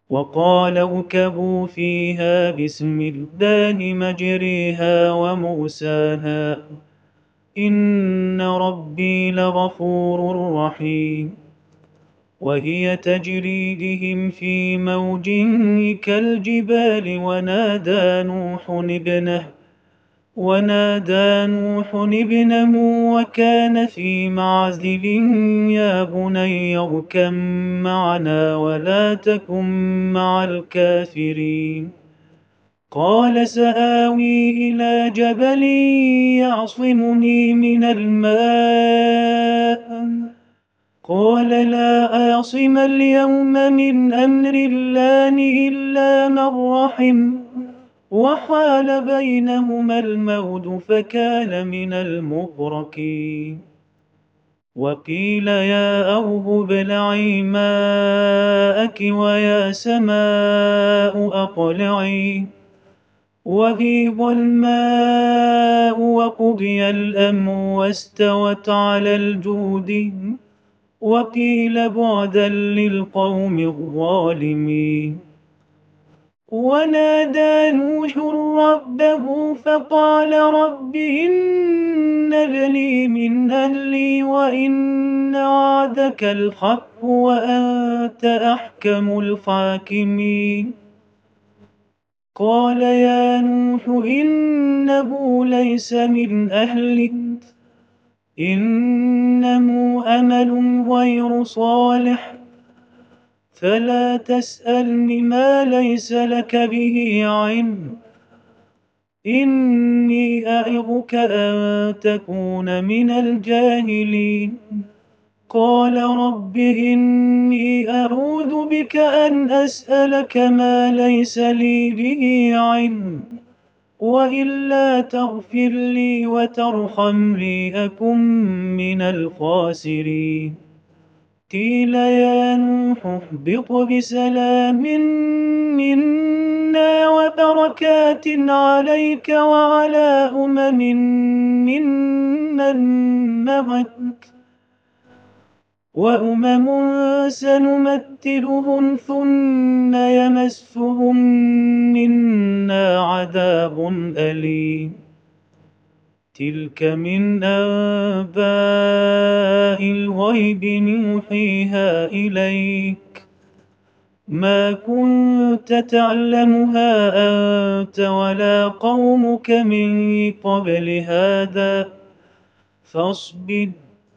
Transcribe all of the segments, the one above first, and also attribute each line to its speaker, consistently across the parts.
Speaker 1: وقال اركبوا فيها بسم الله مجريها ومرساها إن ربي لغفور رحيم. وهي تجري بهم في موج كالجبال ونادى نوح ابنه وكان في معزل يا بني اركب معنا ولا تكن مع الكافرين. قال سآوي إلى جبل يعصمني من الماء قال لا عاصم اليوم من أمر الله إلا من رحم وحال بينهما الموج فكان من المغرقين. وقيل يا أرض ابلعي ماءك ويا سماء أقلعي وغيض الماء وقضي الأمر واستوت على الجود وقيل بعدا للقوم الظالمين. ونادى نوح ربه فقال رب إن ابني من أهلي وإن وعدك الحق وأنت أحكم الحاكمين. قال يا نوح إنه ليس من أهلك إنه عمل غير صالح فلا تسألني ما ليس لك به علم إني أعظك أن تكون من الجاهلين. قال رب إني أعوذ بك أن أسألك ما ليس لي به علم وإلا تغفر لي وترحمني أكن من الخاسرين. قيل يا نوح اهبط بسلام منا وبركات عليك وعلى ممن معك وأمم سنمتعهم ثم يمسهم منا عذاب أليم. تلك من أنباء الغيب نوحيها إليك ما كنت تعلمها أنت ولا قومك من قبل هذا فاصبر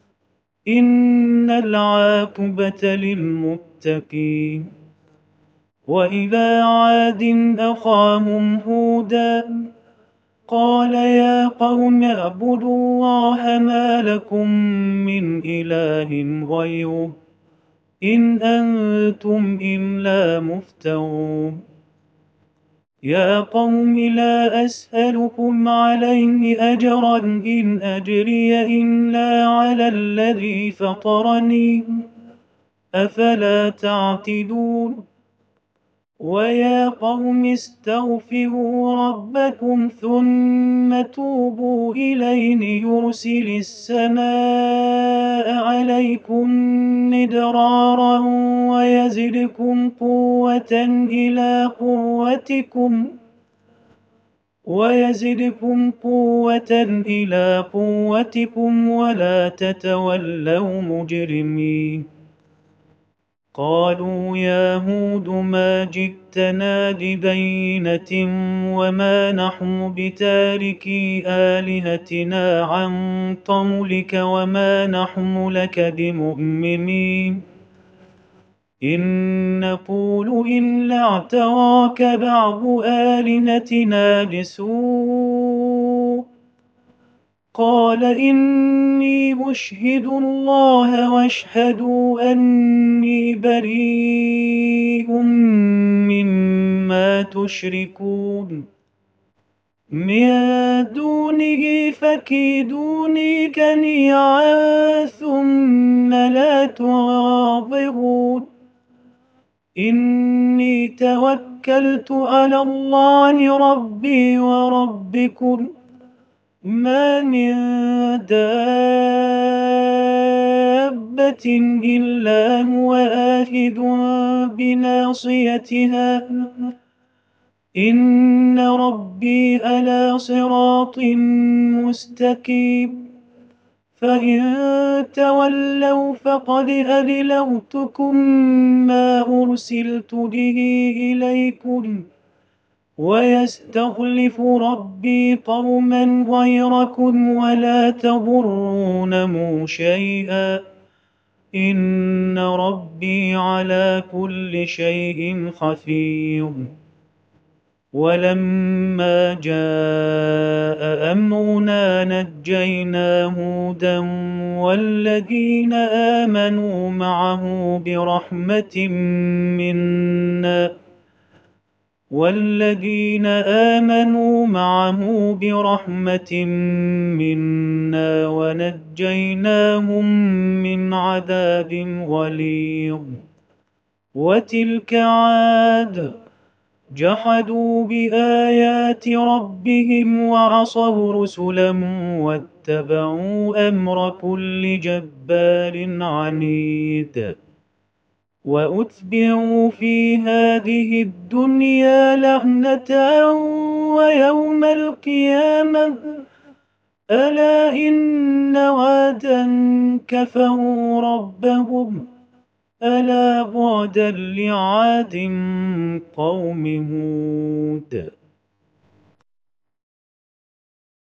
Speaker 1: إن العاقبة للمتقين. وإلى عاد أخاهم هودا قال يا قوم اعبدوا الله ما لكم من إله غيره إن أنتم إلا مفترون. يا قوم لا أسألكم عليه أجرا إن أجري إلا على الذي فطرني أفلا تعقلون. ويا قوم استغفروا ربكم ثم توبوا إليه يرسل السماء عليكم مدرارا ويزدكم قوة إلى قوتكم ولا تتولوا مجرمين. قالوا يا هود ما جئتنا ببينة وما نحن بتاركي آلهتنا عن قولك وما نحن لك بمؤمنين إن نقول إلا اعتراك بعض آلهتنا بسوء قال إني أشهد الله واشهدوا أني بريء مما تشركون من دونه فكيدوني جميعا ثم لا تنظرون. إني توكلت على الله ربي وربكم ما من دابة دابة إلا هو آخذ بناصيتها إن ربي على صراط مستقيم فإن تولوا فقد أبلغتكم ما أرسلت به إليكم ويستخلف ربي قوما غيركم ولا تضرونه شيئا إن ربي على كل شيء حفيظ ولما جاء أمرنا نجينا هودا والذين آمنوا معه برحمة منا ونجيناهم من عذاب غليظ وتلك عاد جحدوا بآيات ربهم وعصوا رسلا واتبعوا أمر كل جبار عنيد وأتبعوا في هذه الدنيا لعنة ويوم القيامة ألا إن عادا كفروا ربهم ألا بعدا لعاد قوم هود